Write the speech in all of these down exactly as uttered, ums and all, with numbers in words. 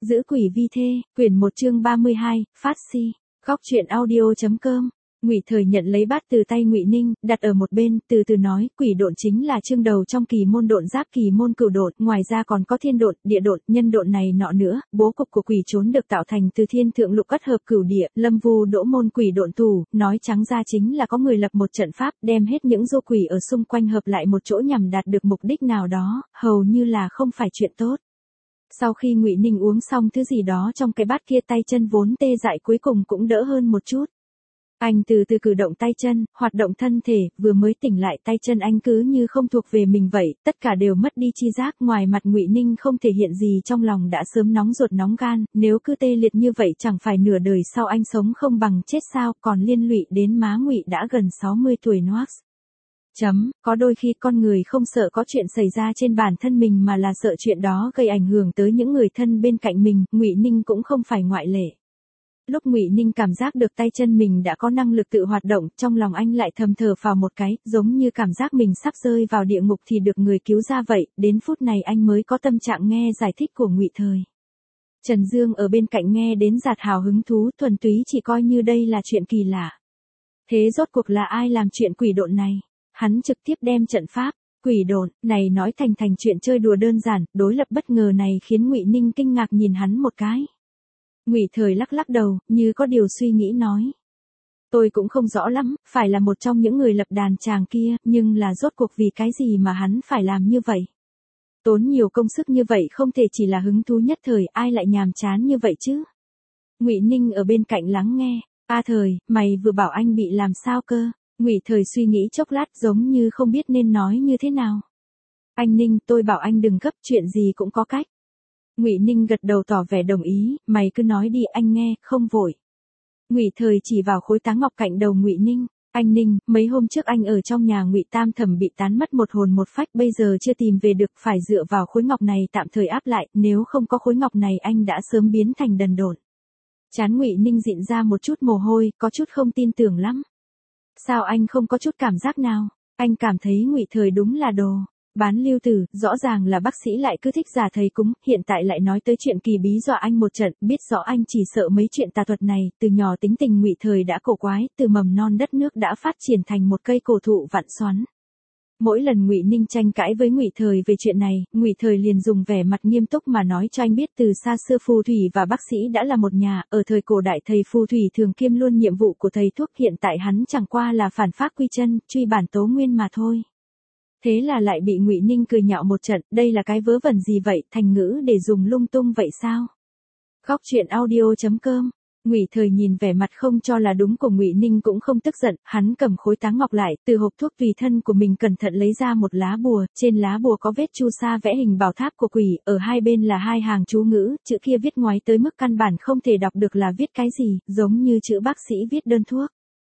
Giữ quỷ vi thê, quyển một chương ba mươi hai, phát si. Góc truyện audio.com. Ngụy Thời nhận lấy bát từ tay Ngụy Ninh, đặt ở một bên, từ từ nói, quỷ độn chính là chương đầu trong kỳ môn độn giáp kỳ môn cửu độn, ngoài ra còn có thiên độn, địa độn, nhân độn này nọ nữa, bố cục của quỷ trốn được tạo thành từ thiên thượng lục ất hợp cửu địa, lâm vu đỗ môn quỷ độn tù, nói trắng ra chính là có người lập một trận pháp, đem hết những du quỷ ở xung quanh hợp lại một chỗ nhằm đạt được mục đích nào đó, hầu như là không phải chuyện tốt. Sau khi Ngụy Ninh uống xong thứ gì đó trong cái bát kia, tay chân vốn tê dại cuối cùng cũng đỡ hơn một chút. Anh từ từ cử động tay chân, hoạt động thân thể, vừa mới tỉnh lại tay chân anh cứ như không thuộc về mình vậy, tất cả đều mất đi chi giác, ngoài mặt Ngụy Ninh không thể hiện gì trong lòng đã sớm nóng ruột nóng gan, nếu cứ tê liệt như vậy chẳng phải nửa đời sau anh sống không bằng chết sao, còn liên lụy đến má Ngụy đã gần sáu mươi tuổi Noax. Chấm, có đôi khi con người không sợ có chuyện xảy ra trên bản thân mình mà là sợ chuyện đó gây ảnh hưởng tới những người thân bên cạnh mình, Ngụy Ninh cũng không phải ngoại lệ. Lúc Ngụy Ninh cảm giác được tay chân mình đã có năng lực tự hoạt động, trong lòng anh lại thầm thở phào một cái, giống như cảm giác mình sắp rơi vào địa ngục thì được người cứu ra vậy, đến phút này anh mới có tâm trạng nghe giải thích của Ngụy Thời. Trần Dương ở bên cạnh nghe đến dạt hào hứng thú, thuần túy chỉ coi như đây là chuyện kỳ lạ. Thế rốt cuộc là ai làm chuyện quỷ độn này? Hắn trực tiếp đem trận pháp, quỷ độn, này nói thành thành chuyện chơi đùa đơn giản, đối lập bất ngờ này khiến Ngụy Ninh kinh ngạc nhìn hắn một cái. Ngụy Thời lắc lắc đầu, như có điều suy nghĩ nói. Tôi cũng không rõ lắm, phải là một trong những người lập đàn chàng kia, nhưng là rốt cuộc vì cái gì mà hắn phải làm như vậy? Tốn nhiều công sức như vậy không thể chỉ là hứng thú nhất thời, ai lại nhàm chán như vậy chứ? Ngụy Ninh ở bên cạnh lắng nghe, a Thời, mày vừa bảo anh bị làm sao cơ? Ngụy Thời suy nghĩ chốc lát giống như không biết nên nói như thế nào. Anh Ninh, tôi bảo anh đừng gấp, chuyện gì cũng có cách. Ngụy Ninh gật đầu tỏ vẻ đồng ý, mày cứ nói đi anh nghe, không vội. Ngụy Thời chỉ vào khối táng ngọc cạnh đầu Ngụy Ninh, anh Ninh, mấy hôm trước anh ở trong nhà Ngụy Tam Thẩm bị tán mất một hồn một phách, bây giờ chưa tìm về được, phải dựa vào khối ngọc này tạm thời áp lại, nếu không có khối ngọc này anh đã sớm biến thành đần độn. Trán Ngụy Ninh dịn ra một chút mồ hôi, có chút không tin tưởng lắm. Sao anh không có chút cảm giác nào? Anh cảm thấy Ngụy Thời đúng là đồ bán lưu tử, rõ ràng là bác sĩ lại cứ thích giả thầy cúng, hiện tại lại nói tới chuyện kỳ bí dọa anh một trận, biết rõ anh chỉ sợ mấy chuyện tà thuật này, từ nhỏ tính tình Ngụy Thời đã cổ quái, từ mầm non đất nước đã phát triển thành một cây cổ thụ vặn xoắn. Mỗi lần Ngụy Ninh tranh cãi với Ngụy Thời về chuyện này, Ngụy Thời liền dùng vẻ mặt nghiêm túc mà nói cho anh biết từ xa xưa phù thủy và bác sĩ đã là một nhà, ở thời cổ đại thầy phù thủy thường kiêm luôn nhiệm vụ của thầy thuốc, hiện tại hắn chẳng qua là phản phác quy chân, truy bản tố nguyên mà thôi. Thế là lại bị Ngụy Ninh cười nhạo một trận, đây là cái vớ vẩn gì vậy, thành ngữ để dùng lung tung vậy sao? Góc truyện audio.com. Ngụy Thời nhìn vẻ mặt không cho là đúng của Ngụy Ninh cũng không tức giận, hắn cầm khối táng ngọc lại, từ hộp thuốc tùy thân của mình cẩn thận lấy ra một lá bùa, trên lá bùa có vết chu sa vẽ hình bảo tháp của quỷ, ở hai bên là hai hàng chú ngữ, chữ kia viết ngoáy tới mức căn bản không thể đọc được là viết cái gì, giống như chữ bác sĩ viết đơn thuốc.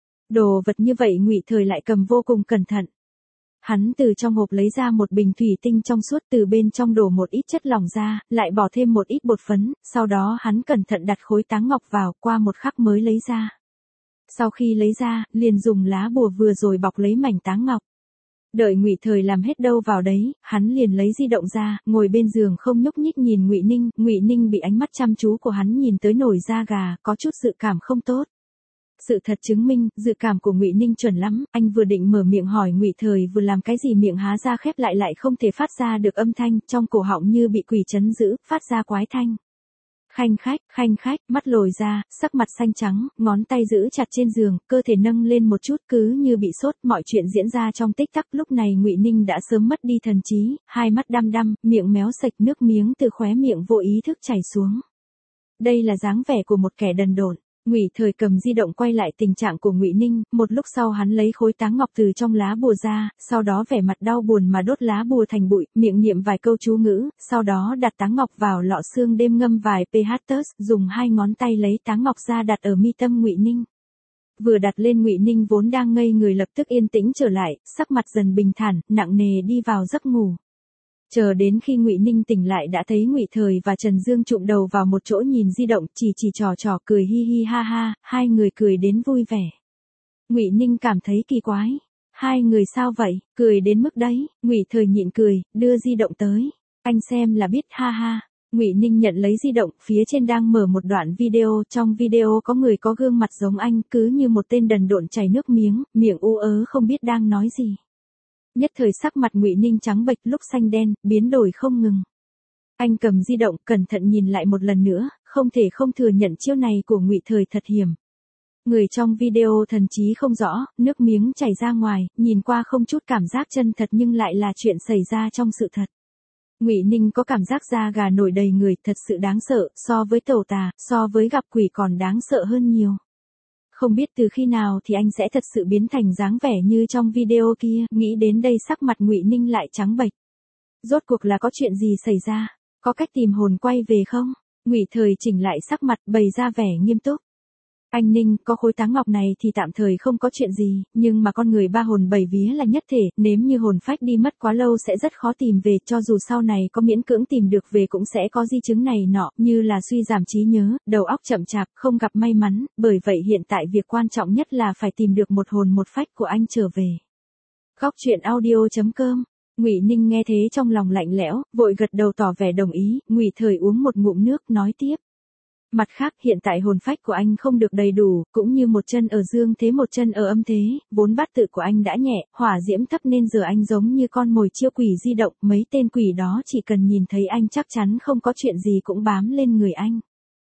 Đồ vật như vậy Ngụy Thời lại cầm vô cùng cẩn thận. Hắn từ trong hộp lấy ra một bình thủy tinh trong suốt, từ bên trong đổ một ít chất lỏng ra, lại bỏ thêm một ít bột phấn, sau đó hắn cẩn thận đặt khối táng ngọc vào, qua một khắc mới lấy ra. Sau khi lấy ra, liền dùng lá bùa vừa rồi bọc lấy mảnh táng ngọc. Đợi Ngụy Thời làm hết đâu vào đấy, hắn liền lấy di động ra, ngồi bên giường không nhúc nhích nhìn Ngụy Ninh, Ngụy Ninh bị ánh mắt chăm chú của hắn nhìn tới nổi da gà, có chút dự cảm không tốt. Sự thật chứng minh, dự cảm của Ngụy Ninh chuẩn lắm, anh vừa định mở miệng hỏi Ngụy Thời vừa làm cái gì miệng há ra khép lại lại không thể phát ra được âm thanh, trong cổ họng như bị quỷ trấn giữ, phát ra quái thanh. Khanh khách, khanh khách, mắt lồi ra, sắc mặt xanh trắng, ngón tay giữ chặt trên giường, cơ thể nâng lên một chút cứ như bị sốt, mọi chuyện diễn ra trong tích tắc, lúc này Ngụy Ninh đã sớm mất đi thần trí, hai mắt đăm đăm, miệng méo sạch, nước miếng từ khóe miệng vô ý thức chảy xuống. Đây là dáng vẻ của một kẻ đần độn. Ngụy Thời cầm di động quay lại tình trạng của Ngụy Ninh, một lúc sau hắn lấy khối táng ngọc từ trong lá bùa ra, sau đó vẻ mặt đau buồn mà đốt lá bùa thành bụi, miệng niệm vài câu chú ngữ, sau đó đặt táng ngọc vào lọ xương đêm ngâm vài pH tớt, dùng hai ngón tay lấy táng ngọc ra đặt ở mi tâm Ngụy Ninh. Vừa đặt lên Ngụy Ninh vốn đang ngây người lập tức yên tĩnh trở lại, sắc mặt dần bình thản, nặng nề đi vào giấc ngủ. Chờ đến khi Ngụy Ninh tỉnh lại đã thấy Ngụy Thời và Trần Dương chụm đầu vào một chỗ nhìn di động, chỉ chỉ trò trò cười hi hi ha ha, hai người cười đến vui vẻ. Ngụy Ninh cảm thấy kỳ quái, hai người sao vậy, cười đến mức đấy, Ngụy Thời nhịn cười, đưa di động tới, anh xem là biết ha ha. Ngụy Ninh nhận lấy di động, phía trên đang mở một đoạn video, trong video có người có gương mặt giống anh, cứ như một tên đần độn chảy nước miếng, miệng ú ớ không biết đang nói gì. Nhất thời sắc mặt Ngụy Ninh trắng bệch, lúc xanh đen, biến đổi không ngừng. Anh cầm di động, cẩn thận nhìn lại một lần nữa, không thể không thừa nhận chiêu này của Ngụy Thời thật hiểm. Người trong video thần trí không rõ, nước miếng chảy ra ngoài, nhìn qua không chút cảm giác chân thật nhưng lại là chuyện xảy ra trong sự thật. Ngụy Ninh có cảm giác da gà nổi đầy người, thật sự đáng sợ, so với tẩu tà, so với gặp quỷ còn đáng sợ hơn nhiều. Không biết từ khi nào thì anh sẽ thật sự biến thành dáng vẻ như trong video kia, nghĩ đến đây sắc mặt Ngụy Ninh lại trắng bệch. Rốt cuộc là có chuyện gì xảy ra, có cách tìm hồn quay về không? Ngụy Thời chỉnh lại sắc mặt, bày ra vẻ nghiêm túc. Anh Ninh, có khối táng ngọc này thì tạm thời không có chuyện gì, nhưng mà con người ba hồn bảy vía là nhất thể, nếu như hồn phách đi mất quá lâu sẽ rất khó tìm về, cho dù sau này có miễn cưỡng tìm được về cũng sẽ có di chứng này nọ, như là suy giảm trí nhớ, đầu óc chậm chạp, không gặp may mắn, bởi vậy hiện tại việc quan trọng nhất là phải tìm được một hồn một phách của anh trở về. Góc truyện audio chấm com. Ngụy Ninh nghe thế trong lòng lạnh lẽo, vội gật đầu tỏ vẻ đồng ý, Ngụy Thời uống một ngụm nước, nói tiếp. Mặt khác, hiện tại hồn phách của anh không được đầy đủ, cũng như một chân ở dương thế một chân ở âm thế, vốn bát tự của anh đã nhẹ, hỏa diễm thấp nên giờ anh giống như con mồi chiêu quỷ di động, mấy tên quỷ đó chỉ cần nhìn thấy anh chắc chắn không có chuyện gì cũng bám lên người anh.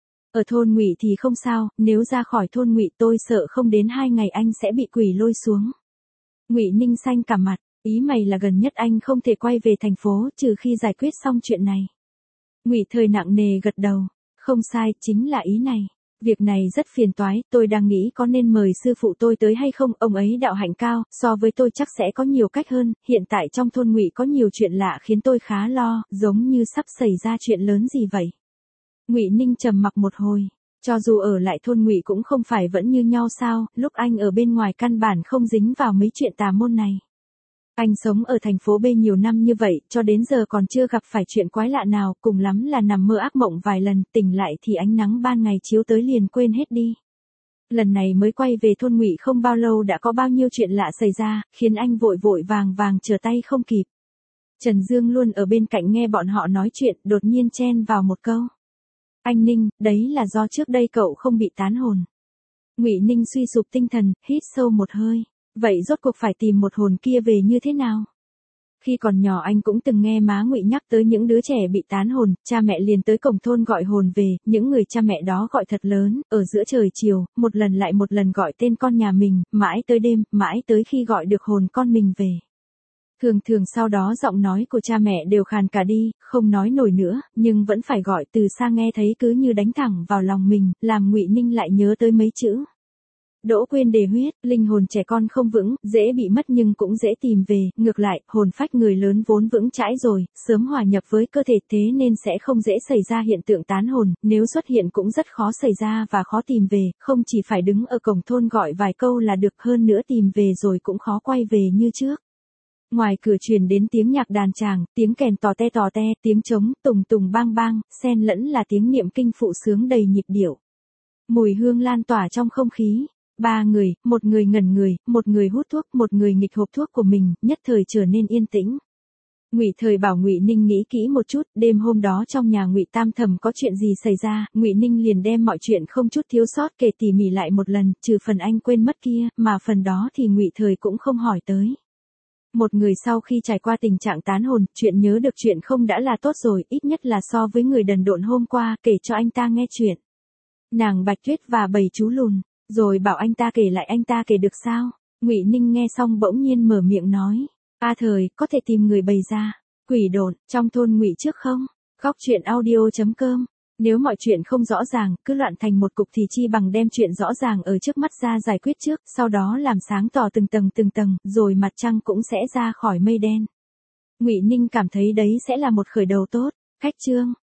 Ở thôn Ngụy thì không sao, nếu ra khỏi thôn Ngụy tôi sợ không đến hai ngày anh sẽ bị quỷ lôi xuống. Ngụy Ninh xanh cả mặt, ý mày là gần nhất anh không thể quay về thành phố, trừ khi giải quyết xong chuyện này. Ngụy Thời nặng nề gật đầu. Không sai, chính là ý này. Việc này rất phiền toái, tôi đang nghĩ có nên mời sư phụ tôi tới hay không, ông ấy đạo hạnh cao, so với tôi chắc sẽ có nhiều cách hơn, hiện tại trong thôn Ngụy có nhiều chuyện lạ khiến tôi khá lo, giống như sắp xảy ra chuyện lớn gì vậy. Ngụy Ninh trầm mặc một hồi, cho dù ở lại thôn Ngụy cũng không phải vẫn như nhau sao, lúc anh ở bên ngoài căn bản không dính vào mấy chuyện tà môn này. Anh sống ở thành phố B nhiều năm như vậy, cho đến giờ còn chưa gặp phải chuyện quái lạ nào, cùng lắm là nằm mơ ác mộng vài lần, tỉnh lại thì ánh nắng ban ngày chiếu tới liền quên hết đi. Lần này mới quay về thôn Ngụy không bao lâu đã có bao nhiêu chuyện lạ xảy ra, khiến anh vội vội vàng vàng trở tay không kịp. Trần Dương luôn ở bên cạnh nghe bọn họ nói chuyện, đột nhiên chen vào một câu. Anh Ninh, đấy là do trước đây cậu không bị tán hồn. Ngụy Ninh suy sụp tinh thần, hít sâu một hơi. Vậy rốt cuộc phải tìm một hồn kia về như thế nào? Khi còn nhỏ anh cũng từng nghe má Ngụy nhắc tới những đứa trẻ bị tán hồn, cha mẹ liền tới cổng thôn gọi hồn về, những người cha mẹ đó gọi thật lớn, ở giữa trời chiều, một lần lại một lần gọi tên con nhà mình, mãi tới đêm, mãi tới khi gọi được hồn con mình về. Thường thường sau đó giọng nói của cha mẹ đều khàn cả đi, không nói nổi nữa, nhưng vẫn phải gọi, từ xa nghe thấy cứ như đánh thẳng vào lòng mình, làm Ngụy Ninh lại nhớ tới mấy chữ. Đỗ quên đề huyết, linh hồn trẻ con không vững, dễ bị mất nhưng cũng dễ tìm về, ngược lại, hồn phách người lớn vốn vững chãi rồi, sớm hòa nhập với cơ thể thế nên sẽ không dễ xảy ra hiện tượng tán hồn, nếu xuất hiện cũng rất khó xảy ra và khó tìm về, không chỉ phải đứng ở cổng thôn gọi vài câu là được, hơn nữa tìm về rồi cũng khó quay về như trước. Ngoài cửa truyền đến tiếng nhạc đàn tràng, tiếng kèn tò te tò te, tiếng trống, tùng tùng bang bang, xen lẫn là tiếng niệm kinh phụ sướng đầy nhịp điệu. Mùi hương lan tỏa trong không khí. Ba người, một người ngẩn người, một người hút thuốc, một người nghịch hộp thuốc của mình, nhất thời trở nên yên tĩnh. Ngụy Thời bảo Ngụy Ninh nghĩ kỹ một chút, đêm hôm đó trong nhà Ngụy Tam Thẩm có chuyện gì xảy ra, Ngụy Ninh liền đem mọi chuyện không chút thiếu sót kể tỉ mỉ lại một lần, trừ phần anh quên mất kia, mà phần đó thì Ngụy Thời cũng không hỏi tới. Một người sau khi trải qua tình trạng tán hồn, chuyện nhớ được chuyện không đã là tốt rồi, ít nhất là so với người đần độn hôm qua, kể cho anh ta nghe chuyện. Nàng Bạch Tuyết và bầy chú lùn. Rồi bảo anh ta kể lại, anh ta kể được sao? Ngụy Ninh nghe xong bỗng nhiên mở miệng nói. A Thời, có thể tìm người bày ra. Quỷ độn, trong thôn Ngụy trước không? Góc truyện audio chấm com. Nếu mọi chuyện không rõ ràng, cứ loạn thành một cục thì chi bằng đem chuyện rõ ràng ở trước mắt ra giải quyết trước, sau đó làm sáng tỏ từng tầng từng tầng, rồi mặt trăng cũng sẽ ra khỏi mây đen. Ngụy Ninh cảm thấy đấy sẽ là một khởi đầu tốt. Khách chương.